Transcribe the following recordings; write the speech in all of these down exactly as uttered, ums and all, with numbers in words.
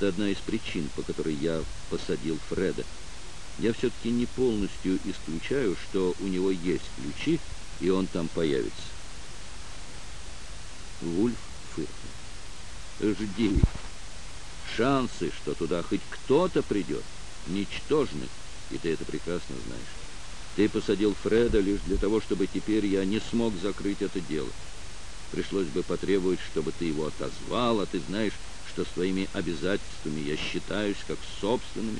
Это одна из причин, по которой я посадил Фреда. Я все-таки не полностью исключаю, что у него есть ключи, и он там появится. Вульф фыркнул. Жди. Шансы, что туда хоть кто-то придет, ничтожны, и ты это прекрасно знаешь. Ты посадил Фреда лишь для того, чтобы теперь я не смог закрыть это дело. Пришлось бы потребовать, чтобы ты его отозвал, а ты знаешь, что с твоими обязательствами я считаюсь как с собственными.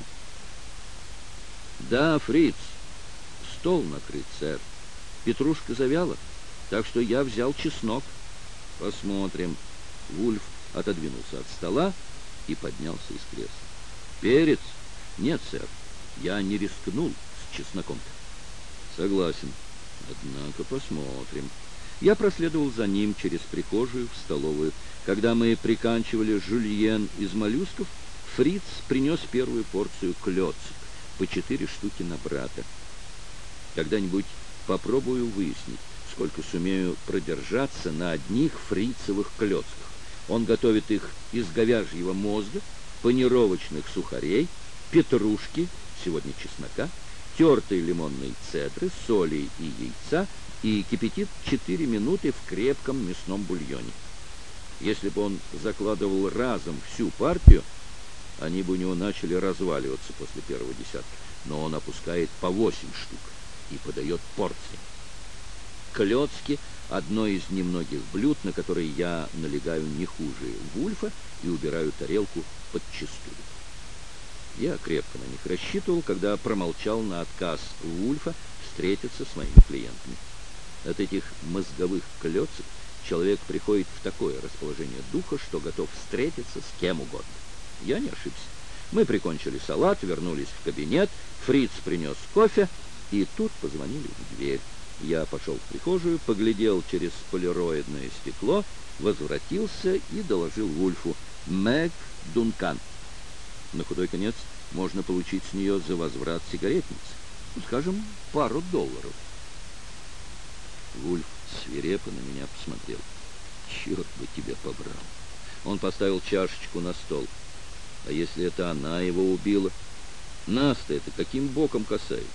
Да, Фриц, стол накрыт, сэр. Петрушка завяла, так что я взял чеснок. Посмотрим. Вульф отодвинулся от стола и поднялся из кресла. Перец? Нет, сэр, я не рискнул с чесноком-то. Согласен. Однако посмотрим. Я проследовал за ним через прихожую в столовую. Когда мы приканчивали жульен из моллюсков, Фриц принес первую порцию клёцок, по четыре штуки на брата. Когда-нибудь попробую выяснить, сколько сумею продержаться на одних фрицевых клёцках. Он готовит их из говяжьего мозга, панировочных сухарей, петрушки, сегодня чеснока, тертой лимонной цедры, соли и яйца, и кипятит четыре минуты в крепком мясном бульоне. Если бы он закладывал разом всю партию, они бы у него начали разваливаться после первого десятка. Но он опускает по восемь штук и подает порции. Клёцки — одно из немногих блюд, на которые я налегаю не хуже Вульфа и убираю тарелку подчистую. Я крепко на них рассчитывал, когда промолчал на отказ Вульфа встретиться с моими клиентами. От этих мозговых клёцок человек приходит в такое расположение духа, что готов встретиться с кем угодно. Я не ошибся. Мы прикончили салат, вернулись в кабинет, Фриц принес кофе, и тут позвонили в дверь. Я пошел в прихожую, поглядел через полироидное стекло, возвратился и доложил Вульфу: «Мэг Дункан». На худой конец можно получить с нее за возврат сигаретницы, ну, скажем, пару долларов. Вульф свирепо на меня посмотрел. Черт бы тебя побрал. Он поставил чашечку на стол. А если это она его убила? Нас-то это каким боком касается?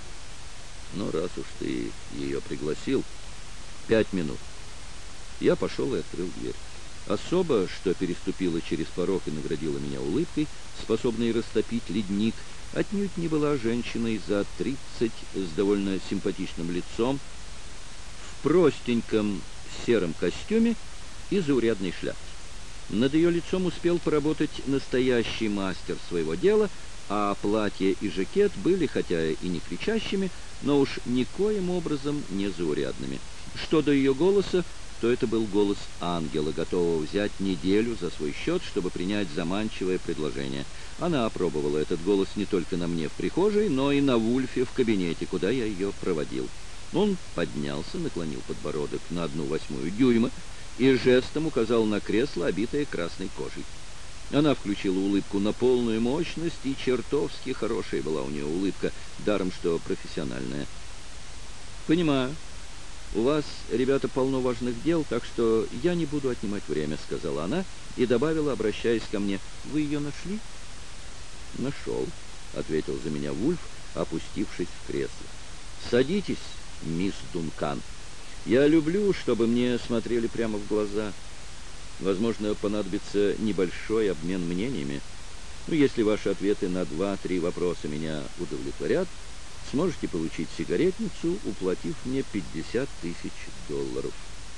Но раз уж ты ее пригласил, пять минут. Я пошел и открыл дверь. Особо, что переступила через порог и наградила меня улыбкой, способной растопить ледник, отнюдь не была женщиной за тридцать с довольно симпатичным лицом, в простеньком сером костюме и заурядной шляпке. Над ее лицом успел поработать настоящий мастер своего дела, а платье и жакет были, хотя и не кричащими, но уж никоим образом не заурядными. Что до ее голоса, то это был голос ангела, готового взять неделю за свой счет, чтобы принять заманчивое предложение. Она опробовала этот голос не только на мне в прихожей, но и на Вульфе в кабинете, куда я ее проводил. Он поднялся, наклонил подбородок на одну восьмую дюйма и жестом указал на кресло, обитое красной кожей. Она включила улыбку на полную мощность, и чертовски хорошая была у нее улыбка, даром что профессиональная. «Понимаю. У вас, ребята, полно важных дел, так что я не буду отнимать время», — сказала она и добавила, обращаясь ко мне: «Вы ее нашли?» «Нашел», — ответил за меня Вульф, опустившись в кресло. «Садитесь, мисс Дункан. Я люблю, чтобы мне смотрели прямо в глаза. Возможно, понадобится небольшой обмен мнениями. Ну, если ваши ответы на два-три вопроса меня удовлетворят, сможете получить сигаретницу, уплатив мне пятьдесят тысяч долларов».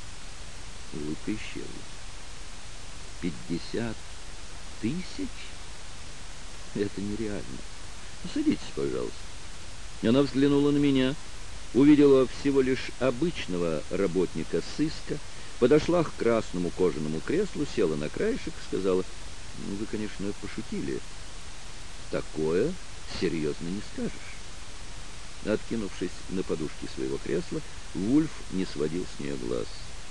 Улыбка исчезла. «Пятьдесят тысяч? Это нереально. Садитесь, пожалуйста». Она взглянула на меня, увидела всего лишь обычного работника сыска, подошла к красному кожаному креслу, села на краешек и сказала: «Ну, вы, конечно, пошутили. Такое серьезно не скажешь». Откинувшись на подушки своего кресла, Вульф не сводил с нее глаз.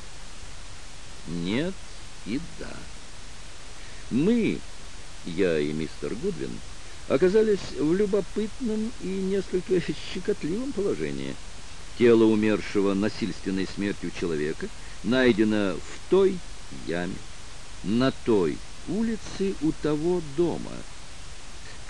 «Нет и да. Мы, я и мистер Гудвин, оказались в любопытном и несколько щекотливом положении. Тело умершего насильственной смертью человека найдено в той яме, на той улицы у того дома.